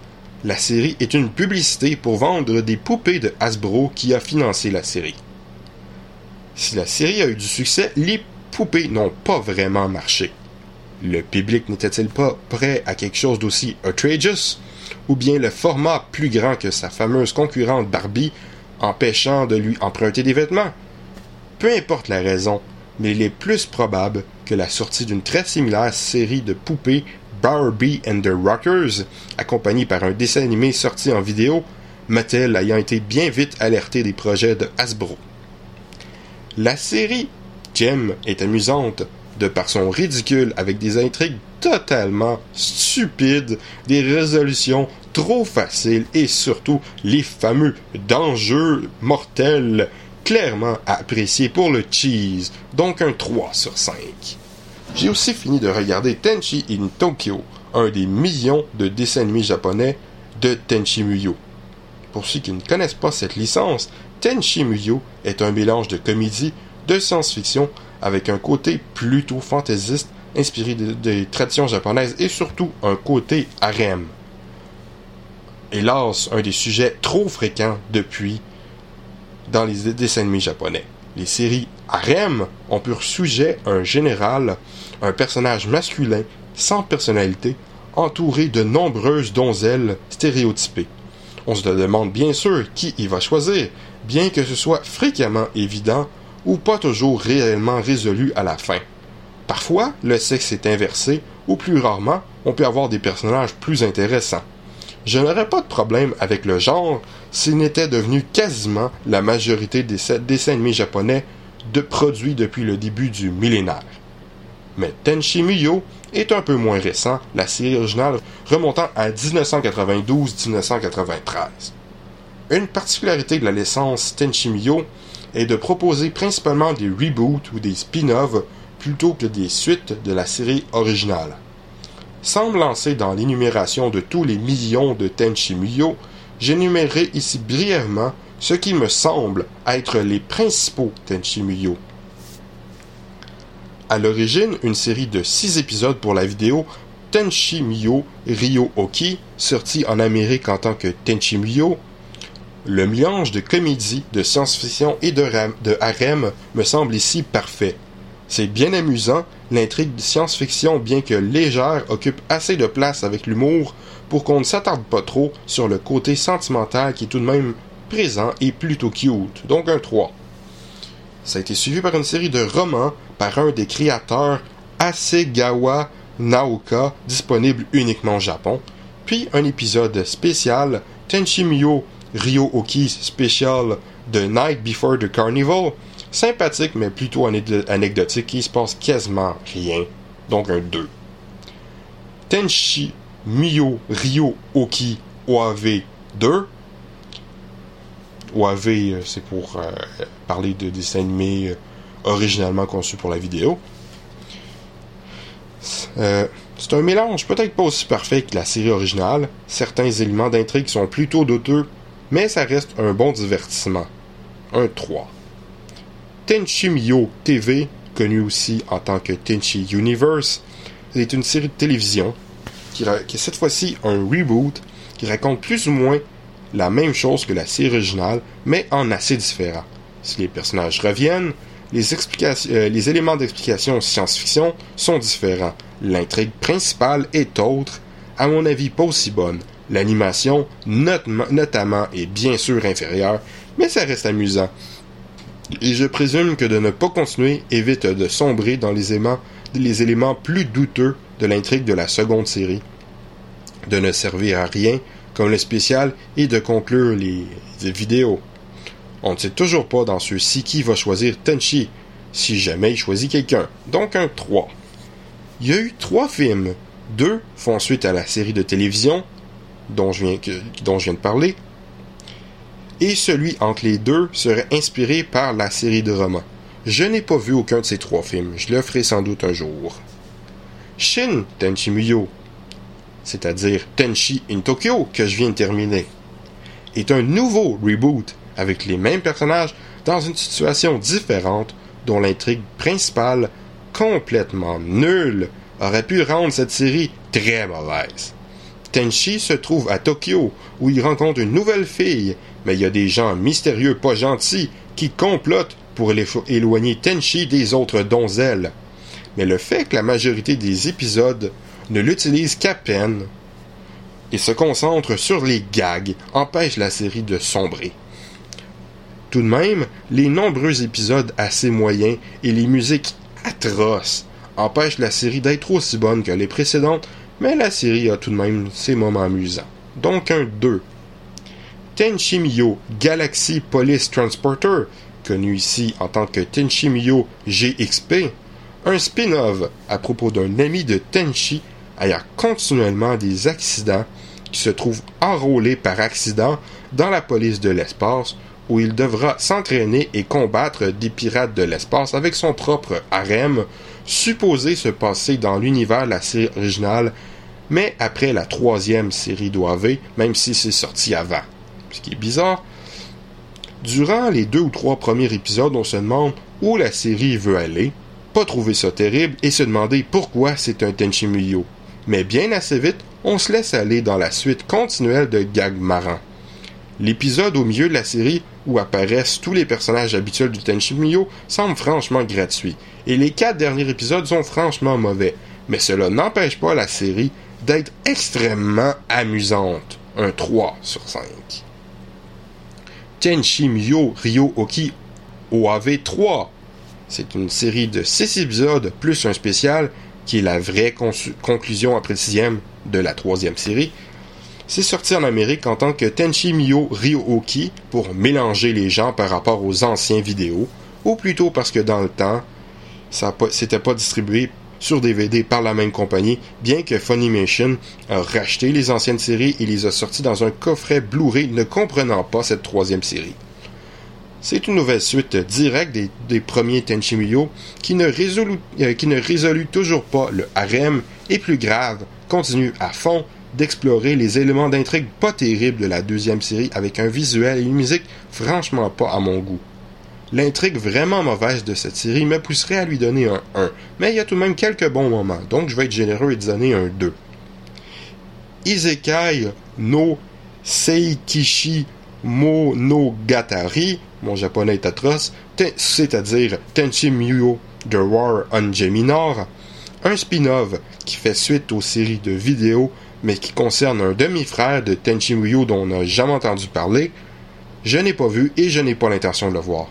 la série est une publicité pour vendre des poupées de Hasbro qui a financé la série. Si la série a eu du succès, les poupées n'ont pas vraiment marché. Le public n'était-il pas prêt à quelque chose d'aussi outrageous, ou bien le format plus grand que sa fameuse concurrente Barbie, empêchant de lui emprunter des vêtements? Peu importe la raison, mais il est plus probable que la sortie d'une très similaire série de poupées Barbie and the Rockers, accompagnée par un dessin animé sorti en vidéo, Mattel ayant été bien vite alerté des projets de Hasbro. La série Jem est amusante de par son ridicule avec des intrigues totalement stupides, des résolutions trop faciles et surtout les fameux dangers mortels clairement appréciés pour le cheese, donc un trois sur cinq. J'ai aussi fini de regarder Tenchi in Tokyo, un des millions de dessins animés japonais de Tenchi Muyo. Pour ceux qui ne connaissent pas cette licence, Tenchi Muyo est un mélange de comédie, de science-fiction, avec un côté plutôt fantaisiste, inspiré des de traditions japonaises, et surtout un côté harem. Hélas, un des sujets trop fréquents depuis dans les dessins animés japonais. Les séries harem ont pour sujet un général, un personnage masculin, sans personnalité, entouré de nombreuses donzelles stéréotypées. On se demande bien sûr qui il va choisir, bien que ce soit fréquemment évident ou pas toujours réellement résolu à la fin. Parfois, le sexe est inversé, ou plus rarement, on peut avoir des personnages plus intéressants. Je n'aurais pas de problème avec le genre s'il n'était devenu quasiment la majorité des dessins animés japonais de produits depuis le début du millénaire. Mais Tenchi Muyo est un peu moins récent, la série originale remontant à dix-neuf cent quatre-vingt-douze à dix-neuf cent quatre-vingt-treize. Une particularité de la licence Tenchi Muyo est de proposer principalement des reboots ou des spin-offs plutôt que des suites de la série originale. Sans me lancer dans l'énumération de tous les millions de Tenchi Muyo, j'énumérerai ici brièvement ce qui me semble être les principaux Tenchi Muyo. À l'origine, une série de six épisodes pour la vidéo Tenchi Muyo Ryo Oki, sorti en Amérique en tant que Tenchi Muyo. Le mélange de comédie, de science-fiction et de, ram- de harem me semble ici parfait. C'est bien amusant, l'intrigue de science-fiction, bien que légère, occupe assez de place avec l'humour pour qu'on ne s'attarde pas trop sur le côté sentimental qui est tout de même présent et plutôt cute, donc un trois. Ça a été suivi par une série de romans par un des créateurs Hasegawa Naoka, disponible uniquement au Japon, puis un épisode spécial Tenchi Muyo Ryo Oki Special The Night Before the Carnival, sympathique mais plutôt anecdotique, qui se passe quasiment rien, donc un deux. Tenchi Muyo Ryo Oki O A V deux. O A V, c'est pour euh, parler de dessins animés euh, originalement conçus pour la vidéo. Euh, c'est un mélange peut-être pas aussi parfait que la série originale. Certains éléments d'intrigue sont plutôt douteux, mais ça reste un bon divertissement. Un trois. Tenchi Muyo T V, connu aussi en tant que Tenchi Universe, est une série de télévision qui, ra- qui est cette fois-ci un reboot qui raconte plus ou moins la même chose que la série originale, mais en assez différent. Si les personnages reviennent, les, explications, euh, les éléments d'explication science-fiction sont différents. L'intrigue principale est autre, à mon avis pas aussi bonne. L'animation, not- notamment, est bien sûr inférieure, mais ça reste amusant. Et je présume que de ne pas continuer évite de sombrer dans les éléments, les éléments plus douteux de l'intrigue de la seconde série, de ne servir à rien, comme le spécial, et de conclure les, les vidéos. On ne sait toujours pas dans ceux-ci qui va choisir Tenchi, si jamais il choisit quelqu'un, donc un trois. Il y a eu trois films, deux font suite à la série de télévision, dont je viens, que, dont je viens de parler, et celui entre les deux serait inspiré par la série de romans. Je n'ai pas vu aucun de ces trois films, je le ferai sans doute un jour. Shin Tenchi Muyo, c'est-à-dire Tenchi in Tokyo, que je viens de terminer, est un nouveau reboot avec les mêmes personnages dans une situation différente dont l'intrigue principale, complètement nulle, aurait pu rendre cette série très mauvaise. Tenchi se trouve à Tokyo, où il rencontre une nouvelle fille, mais il y a des gens mystérieux pas gentils qui complotent pour éloigner Tenchi des autres donzelles. Mais le fait que la majorité des épisodes ne l'utilisent qu'à peine et se concentre sur les gags empêche la série de sombrer. Tout de même, les nombreux épisodes assez moyens et les musiques atroces empêchent la série d'être aussi bonne que les précédentes, mais la série a tout de même ses moments amusants. Donc un deux. Tenchi Muyo Galaxy Police Transporter, connu ici en tant que Tenchi Muyo G X P, un spin-off à propos d'un ami de Tenchi ayant continuellement des accidents qui se trouve enrôlé par accident dans la police de l'espace, où il devra s'entraîner et combattre des pirates de l'espace avec son propre harem, supposé se passer dans l'univers de la série originale, mais après la troisième série d'O A V, même si c'est sorti avant. Ce qui est bizarre. Durant les deux ou trois premiers épisodes, on se demande où la série veut aller, pas trouver ça terrible et se demander pourquoi c'est un Tenchi Muyo. Mais bien assez vite, on se laisse aller dans la suite continuelle de gags marrants. L'épisode au milieu de la série où apparaissent tous les personnages habituels du Tenchi Muyo semble franchement gratuit, et les quatre derniers épisodes sont franchement mauvais, mais cela n'empêche pas la série d'être extrêmement amusante. Un trois sur cinq. Tenchi Muyo Ryo-Oki O A V trois. C'est une série de six épisodes plus un spécial qui est la vraie consu- conclusion après le sixième de la troisième série. C'est sorti en Amérique en tant que Tenchi Muyo Ryo-Oki pour mélanger les gens par rapport aux anciens vidéos, ou plutôt parce que dans le temps, ça pas, c'était pas distribué sur D V D par la même compagnie, bien que Funimation a racheté les anciennes séries et les a sorties dans un coffret Blu-ray ne comprenant pas cette troisième série. C'est une nouvelle suite directe des, des premiers Tenchi Muyo qui ne, résolu, euh, qui ne résolut toujours pas le harem et plus grave, continue à fond d'explorer les éléments d'intrigue pas terribles de la deuxième série avec un visuel et une musique franchement pas à mon goût. L'intrigue vraiment mauvaise de cette série me pousserait à lui donner un un, mais il y a tout de même quelques bons moments, donc je vais être généreux et donner un deux. Isekai no Seikishi Monogatari, mon japonais est atroce, te- c'est-à-dire Tenchi Muyo The War on Geminor, un spin-off qui fait suite aux séries de vidéos, mais qui concerne un demi-frère de Tenchi Muyo dont on n'a jamais entendu parler. Je n'ai pas vu et je n'ai pas l'intention de le voir.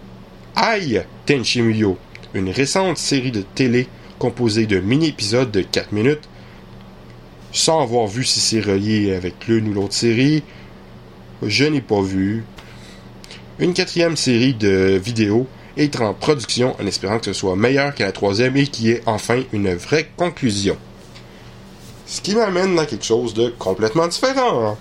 Ai Tenchi Muyo, une récente série de télé composée de mini-épisodes de quatre minutes, sans avoir vu si c'est relié avec l'une ou l'autre série. Je n'ai pas vu. Une quatrième série de vidéos est en production en espérant que ce soit meilleur que la troisième et qu'il y ait enfin une vraie conclusion. Ce qui m'amène dans quelque chose de complètement différent.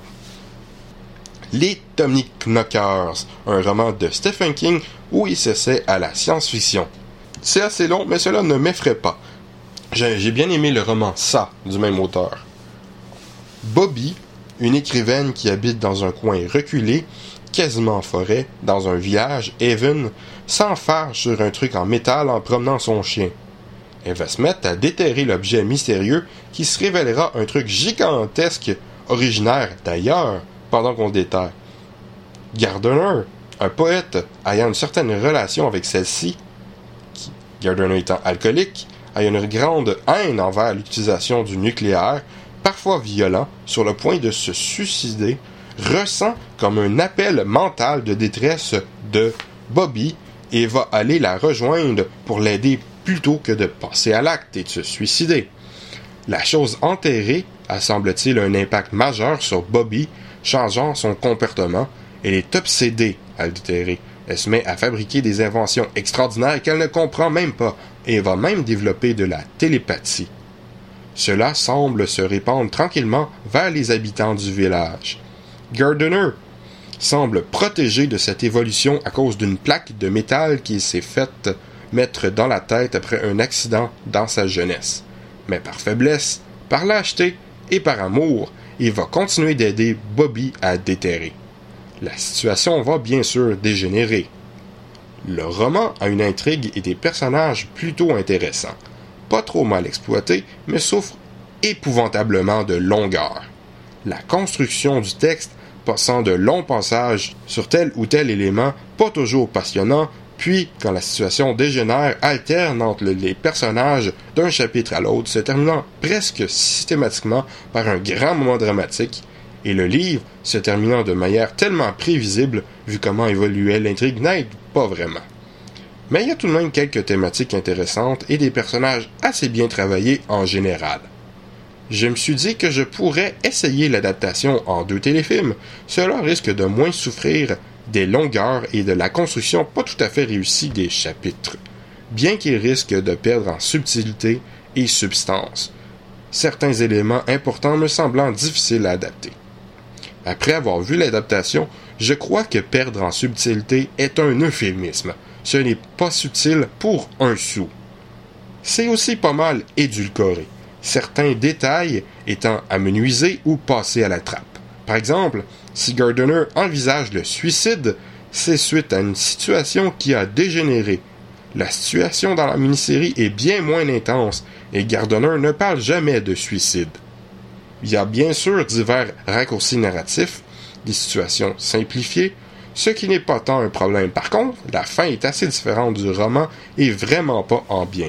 Les Tommy Knockers, un roman de Stephen King où il s'essaie à la science-fiction. C'est assez long, mais cela ne m'effraie pas. J'ai, j'ai bien aimé le roman Ça, du même auteur. Bobby, une écrivaine qui habite dans un coin reculé, quasiment en forêt, dans un village, Haven, s'enfarge sur un truc en métal en promenant son chien. Elle va se mettre à déterrer l'objet mystérieux qui se révélera un truc gigantesque, originaire d'ailleurs, pendant qu'on le déterre. Gardner, un poète ayant une certaine relation avec celle-ci, qui, Gardner étant alcoolique, a une grande haine envers l'utilisation du nucléaire, parfois violent, sur le point de se suicider, ressent comme un appel mental de détresse de Bobby et va aller la rejoindre pour l'aider plutôt que de passer à l'acte et de se suicider. La chose enterrée a, semble-t-il, un impact majeur sur Bobby, changeant son comportement. Elle est obsédée à le déterrer. Elle se met à fabriquer des inventions extraordinaires qu'elle ne comprend même pas et va même développer de la télépathie. Cela semble se répandre tranquillement vers les habitants du village. Gardner semble protégé de cette évolution à cause d'une plaque de métal qui s'est faite mettre dans la tête après un accident dans sa jeunesse. Mais par faiblesse, par lâcheté et par amour, il va continuer d'aider Bobby à déterrer. La situation va bien sûr dégénérer. Le roman a une intrigue et des personnages plutôt intéressants. Pas trop mal exploités, mais souffre épouvantablement de longueur. la construction du texte, passant de longs passages sur tel ou tel élément, pas toujours passionnant, puis, quand la situation dégénère, alterne entre les personnages d'un chapitre à l'autre, se terminant presque systématiquement par un grand moment dramatique, et le livre se terminant de manière tellement prévisible, vu comment évoluait l'intrigue, n'aide pas vraiment. Mais il y a tout de même quelques thématiques intéressantes et des personnages assez bien travaillés en général. Je me suis dit que je pourrais essayer l'adaptation en deux téléfilms, cela risque de moins souffrir des longueurs et de la construction pas tout à fait réussie des chapitres, bien qu'ils risquent de perdre en subtilité et substance, certains éléments importants me semblant difficiles à adapter. Après avoir vu l'adaptation, je crois que perdre en subtilité est un euphémisme. Ce n'est pas subtil pour un sou. C'est aussi pas mal édulcoré, certains détails étant amenuisés ou passés à la trappe. Par exemple, si Gardner envisage le suicide, c'est suite à une situation qui a dégénéré. La situation dans la mini-série est bien moins intense et Gardner ne parle jamais de suicide. Il y a bien sûr divers raccourcis narratifs, des situations simplifiées, ce qui n'est pas tant un problème. Par contre, la fin est assez différente du roman et vraiment pas en bien.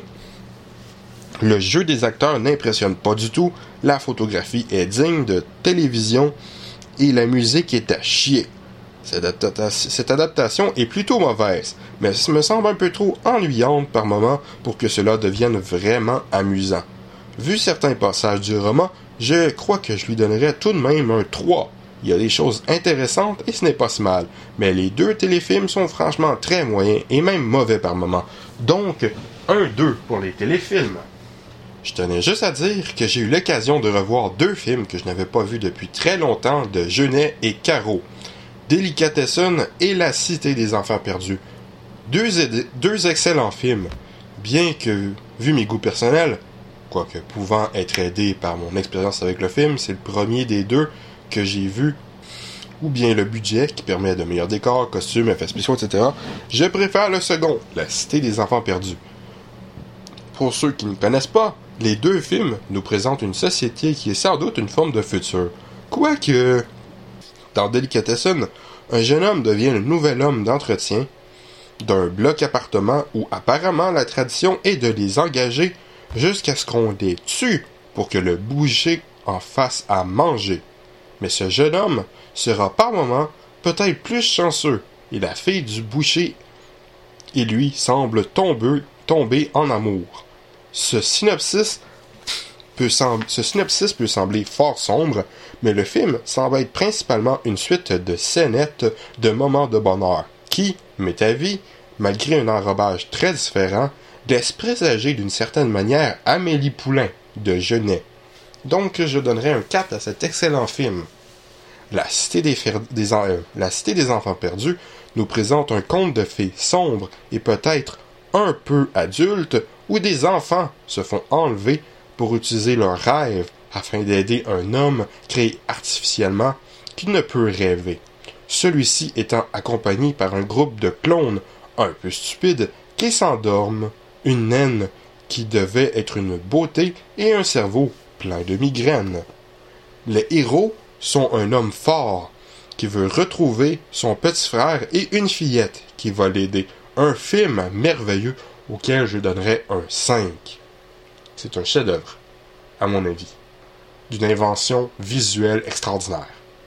Le jeu des acteurs n'impressionne pas du tout, la photographie est digne de télévision et la musique est à chier. Cette, adapta- cette adaptation est plutôt mauvaise, mais me semble un peu trop ennuyante par moments pour que cela devienne vraiment amusant. Vu certains passages du roman, je crois que je lui donnerais tout de même un trois. Il y a des choses intéressantes et ce n'est pas si mal, mais les deux téléfilms sont franchement très moyens et même mauvais par moments. Donc, un deux pour les téléfilms. Je tenais juste à dire que j'ai eu l'occasion de revoir deux films que je n'avais pas vus depuis très longtemps de Jeunet et Caro. Delicatessen et La Cité des Enfants Perdus. Deux, éd- deux excellents films, bien que, vu mes goûts personnels, quoique pouvant être aidé par mon expérience avec le film, c'est le premier des deux que j'ai vu, ou bien le budget qui permet de meilleurs décors, costumes, effets spéciaux, et cetera. Je préfère le second, La Cité des Enfants Perdus. Pour ceux qui ne connaissent pas, les deux films nous présentent une société qui est sans doute une forme de futur. Quoique, dans Delicatessen, un jeune homme devient le nouvel homme d'entretien d'un bloc appartement où apparemment la tradition est de les engager jusqu'à ce qu'on les tue pour que le boucher en fasse à manger. Mais ce jeune homme sera par moments peut-être plus chanceux et la fille du boucher et lui semble tomber, tomber en amour. Ce synopsis peut sem- ce synopsis peut sembler fort sombre, mais le film semble être principalement une suite de scénettes de moments de bonheur, qui, m'est avis, malgré un enrobage très différent, laisse présager d'une certaine manière Amélie Poulain de Jeunet. Donc je donnerai un quatre à cet excellent film. La Cité des, fer- des, en- euh, La Cité des Enfants Perdus nous présente un conte de fées sombre et peut-être un peu adulte, où des enfants se font enlever pour utiliser leurs rêves afin d'aider un homme créé artificiellement qui ne peut rêver. Celui-ci étant accompagné par un groupe de clones un peu stupides qui s'endorment, une naine qui devait être une beauté et un cerveau plein de migraines. Les héros sont un homme fort qui veut retrouver son petit frère et une fillette qui va l'aider. Un film merveilleux auquel je donnerais un cinq. C'est un chef-d'œuvre, à mon avis, d'une invention visuelle extraordinaire.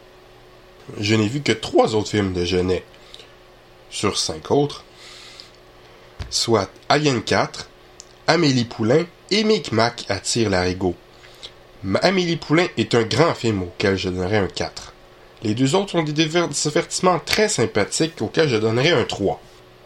Je n'ai vu que trois autres films de Jeunet sur cinq autres, soit Alien quatre, Amélie Poulain et Micmac attire l'arigot. Amélie Poulain est un grand film auquel je donnerais un quatre. Les deux autres ont des divertissements très sympathiques auxquels je donnerais un trois.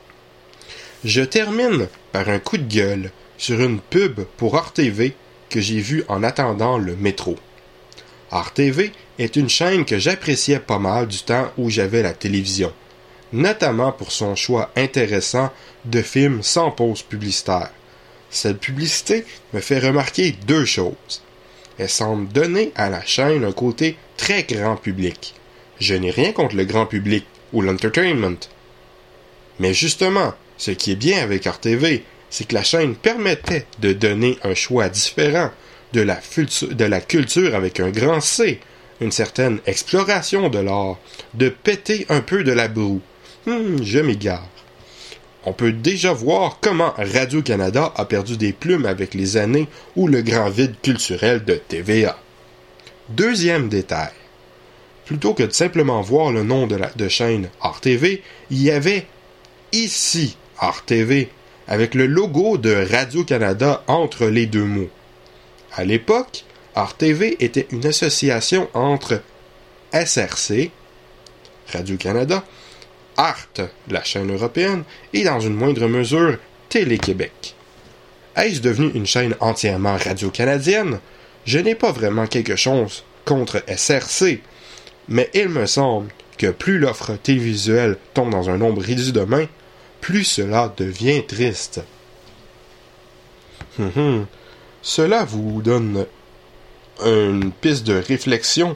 Je termine par un coup de gueule sur une pub pour R T V que j'ai vue en attendant le métro. R T V est une chaîne que j'appréciais pas mal du temps où j'avais la télévision, notamment pour son choix intéressant de films sans pause publicitaire. Cette publicité me fait remarquer deux choses. Elle semble donner à la chaîne un côté très grand public. Je n'ai rien contre le grand public ou l'entertainment. Mais justement, ce qui est bien avec R T V, c'est que la chaîne permettait de donner un choix différent de la, fultu- de la culture avec un grand C une certaine exploration de l'art, de péter un peu de la broue. Hum, je m'égare. On peut déjà voir comment Radio-Canada a perdu des plumes avec les années ou le grand vide culturel de T V A. Deuxième détail. Plutôt que de simplement voir le nom de la de chaîne R T V, il y avait ici R T V, avec le logo de Radio-Canada entre les deux mots. À l'époque, R T V était une association entre S R C, Radio-Canada, Arte, la chaîne européenne, et dans une moindre mesure, Télé-Québec. Est-ce devenu une chaîne entièrement radio-canadienne? Je n'ai pas vraiment quelque chose contre S R C, mais il me semble que plus l'offre télévisuelle tombe dans un nombre réduit de mains, plus cela devient triste. Hum hum. Cela vous donne une piste de réflexion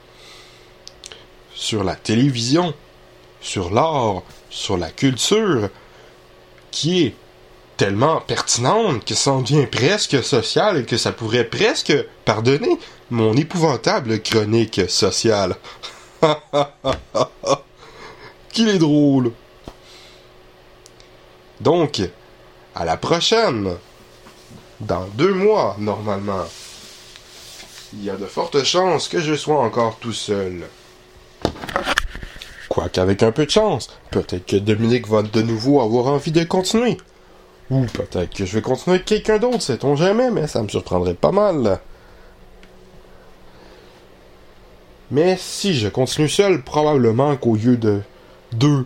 sur la télévision, sur l'art, sur la culture, qui est tellement pertinente que ça en devient presque social et que ça pourrait presque pardonner mon épouvantable chronique sociale. Qu'il est drôle! Donc, à la prochaine! Dans deux mois, normalement. Il y a de fortes chances que je sois encore tout seul. Quoiqu'avec un peu de chance, peut-être que Dominique va de nouveau avoir envie de continuer. Ou peut-être que je vais continuer avec quelqu'un d'autre, sait-on jamais, mais ça me surprendrait pas mal. Mais si je continue seul, probablement qu'au lieu de deux,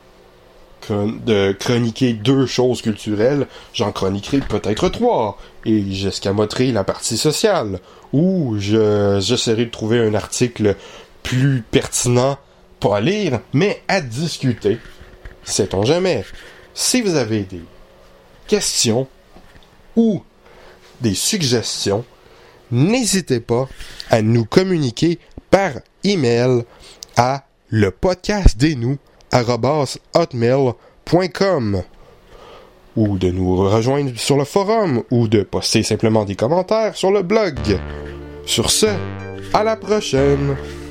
de chroniquer deux choses culturelles, j'en chroniquerai peut-être trois, et j'escamoterai la partie sociale, ou je, j'essaierai de trouver un article plus pertinent, pas à lire, mais à discuter. Sait-on jamais. Si vous avez des questions ou des suggestions, n'hésitez pas à nous communiquer par email à le podcast des nous arobase hotmail point com ou de nous rejoindre sur le forum ou de poster simplement des commentaires sur le blog. Sur ce, à la prochaine!